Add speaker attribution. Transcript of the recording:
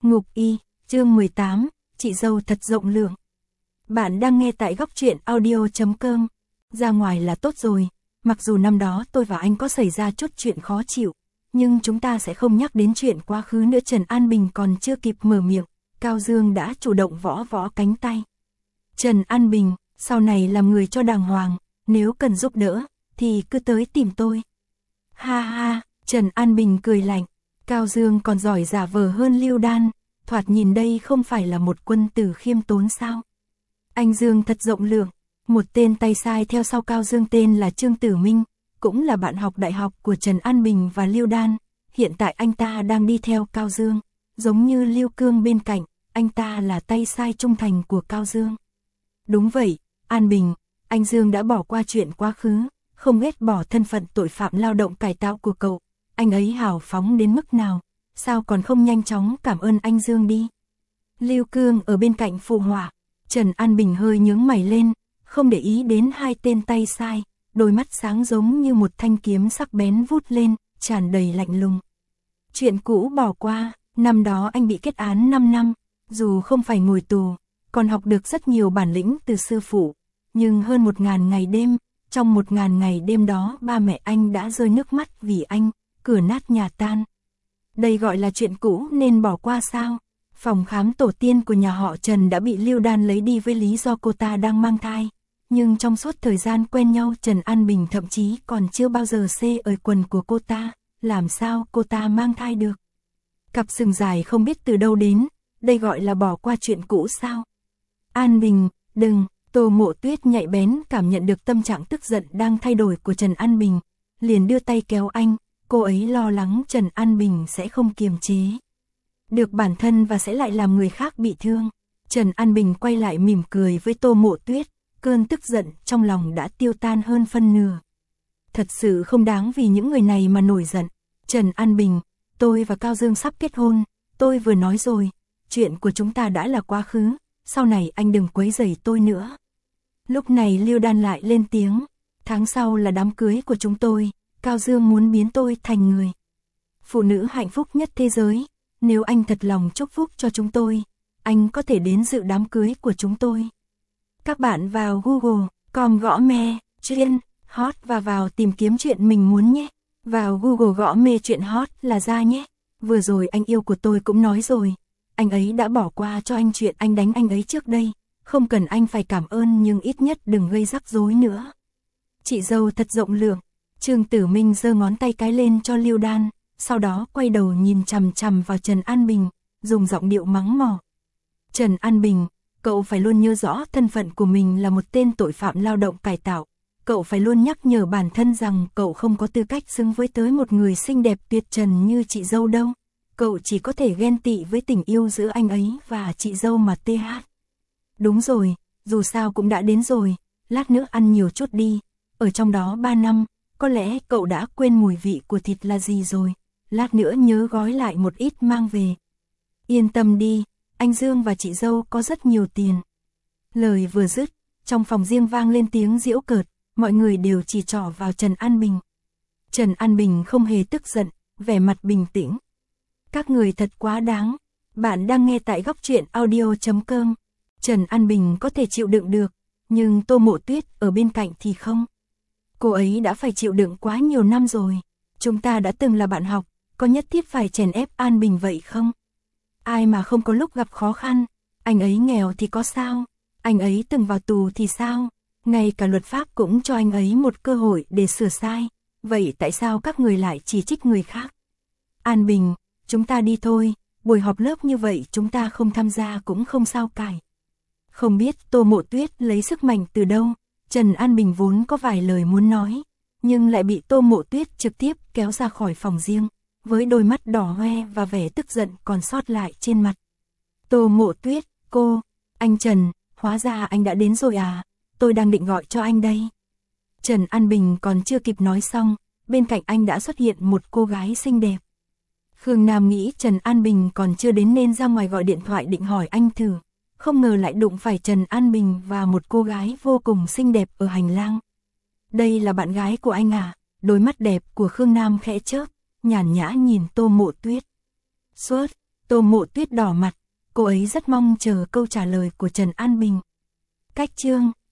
Speaker 1: Ngục y, chương 18, chị dâu thật rộng lượng. Bạn đang nghe tại góc truyện audio.com. Ra ngoài là tốt rồi, mặc dù năm đó tôi và anh có xảy ra chút chuyện khó chịu, nhưng chúng ta sẽ không nhắc đến chuyện quá khứ nữa. Trần An Bình còn chưa kịp mở miệng, Cao Dương đã chủ động võ võ cánh tay. Trần An Bình, sau này làm người cho đàng hoàng, nếu cần giúp đỡ, thì cứ tới tìm tôi. Ha ha, Trần An Bình cười lạnh, Cao Dương còn giỏi giả vờ hơn Lưu Đan, thoạt nhìn đây không phải là một quân tử khiêm tốn sao. Anh Dương thật rộng lượng, một tên tay sai theo sau Cao Dương tên là Trương Tử Minh, cũng là bạn học đại học của Trần An Bình và Lưu Đan, hiện tại anh ta đang đi theo Cao Dương, giống như Lưu Cương bên cạnh, anh ta là tay sai trung thành của Cao Dương. Đúng vậy, An Bình, anh Dương đã bỏ qua chuyện quá khứ, không ghét bỏ thân phận tội phạm lao động cải tạo của cậu, anh ấy hào phóng đến mức nào, sao còn không nhanh chóng cảm ơn anh Dương đi. Lưu Cương ở bên cạnh phụ họa, Trần An Bình hơi nhướng mày lên, không để ý đến hai tên tay sai, đôi mắt sáng giống như một thanh kiếm sắc bén vút lên, tràn đầy lạnh lùng. Chuyện cũ bỏ qua, năm đó anh bị kết án 5 năm, dù không phải ngồi tù, còn học được rất nhiều bản lĩnh từ sư phụ, nhưng hơn 1000 ngày đêm, trong 1000 ngày đêm đó ba mẹ anh đã rơi nước mắt vì anh, cửa nát nhà tan. Đây gọi là chuyện cũ nên bỏ qua sao? Phòng khám tổ tiên của nhà họ Trần đã bị Lưu Đan lấy đi với lý do cô ta đang mang thai. Nhưng trong suốt thời gian quen nhau Trần An Bình thậm chí còn chưa bao giờ xê ở quần của cô ta, làm sao cô ta mang thai được? Cặp sừng dài không biết từ đâu đến, đây gọi là bỏ qua chuyện cũ sao? An Bình, đừng, Tô Mộ Tuyết nhạy bén cảm nhận được tâm trạng tức giận đang thay đổi của Trần An Bình, liền đưa tay kéo anh, cô ấy lo lắng Trần An Bình sẽ không kiềm chế được bản thân và sẽ lại làm người khác bị thương. Trần An Bình quay lại mỉm cười với Tô Mộ Tuyết, cơn tức giận trong lòng đã tiêu tan hơn phân nửa. Thật sự không đáng vì những người này mà nổi giận. Trần An Bình, tôi và Cao Dương sắp kết hôn, tôi vừa nói rồi, chuyện của chúng ta đã là quá khứ, sau này anh đừng quấy rầy tôi nữa. Lúc này Lưu Đan lại lên tiếng, tháng sau là đám cưới của chúng tôi, Cao Dương muốn biến tôi thành người phụ nữ hạnh phúc nhất thế giới. Nếu anh thật lòng chúc phúc cho chúng tôi, anh có thể đến dự đám cưới của chúng tôi. Các bạn vào Google.com gõ me, chuyện hot và vào tìm kiếm chuyện mình muốn nhé. Vào Google gõ mê chuyện hot là ra nhé. Vừa rồi anh yêu của tôi cũng nói rồi, anh ấy đã bỏ qua cho anh chuyện anh đánh anh ấy trước đây. Không cần anh phải cảm ơn nhưng ít nhất đừng gây rắc rối nữa. Chị dâu thật rộng lượng. Trương Tử Minh giơ ngón tay cái lên cho Lưu Đan, sau đó quay đầu nhìn chằm chằm vào Trần An Bình, dùng giọng điệu mắng mỏ. Trần An Bình, cậu phải luôn nhớ rõ thân phận của mình là một tên tội phạm lao động cải tạo. Cậu phải luôn nhắc nhở bản thân rằng cậu không có tư cách xứng với tới một người xinh đẹp tuyệt trần như chị dâu đâu. Cậu chỉ có thể ghen tị với tình yêu giữa anh ấy và chị dâu mà TH. Đúng rồi, dù sao cũng đã đến rồi, lát nữa ăn nhiều chút đi. Ở trong đó 3 năm, có lẽ cậu đã quên mùi vị của thịt là gì rồi. Lát nữa nhớ gói lại một ít mang về. Yên tâm đi, anh Dương và chị dâu có rất nhiều tiền. Lời vừa dứt, trong phòng riêng vang lên tiếng giễu cợt, mọi người đều chỉ trỏ vào Trần An Bình. Trần An Bình không hề tức giận, vẻ mặt bình tĩnh. Các người thật quá đáng, bạn đang nghe tại góc truyện audio.com. Trần An Bình có thể chịu đựng được, nhưng Tô Mộ Tuyết ở bên cạnh thì không. Cô ấy đã phải chịu đựng quá nhiều năm rồi, chúng ta đã từng là bạn học. Có nhất thiết phải chèn ép An Bình vậy không? Ai mà không có lúc gặp khó khăn, anh ấy nghèo thì có sao? Anh ấy từng vào tù thì sao? Ngay cả luật pháp cũng cho anh ấy một cơ hội để sửa sai. Vậy tại sao các người lại chỉ trích người khác? An Bình, chúng ta đi thôi, buổi họp lớp như vậy chúng ta không tham gia cũng không sao cải. Không biết Tô Mộ Tuyết lấy sức mạnh từ đâu, Trần An Bình vốn có vài lời muốn nói, nhưng lại bị Tô Mộ Tuyết trực tiếp kéo ra khỏi phòng riêng. Với đôi mắt đỏ hoe và vẻ tức giận còn sót lại trên mặt. Tô Mộ Tuyết, cô, anh Trần, hóa ra anh đã đến rồi à, tôi đang định gọi cho anh đây. Trần An Bình còn chưa kịp nói xong, bên cạnh anh đã xuất hiện một cô gái xinh đẹp. Khương Nam nghĩ Trần An Bình còn chưa đến nên ra ngoài gọi điện thoại định hỏi anh thử, không ngờ lại đụng phải Trần An Bình và một cô gái vô cùng xinh đẹp ở hành lang. Đây là bạn gái của anh à? Đôi mắt đẹp của Khương Nam khẽ chớp, nhàn nhã nhìn Tô Mộ Tuyết. Suốt, Tô Mộ Tuyết đỏ mặt, cô ấy rất mong chờ câu trả lời của Trần An Bình. Cách chương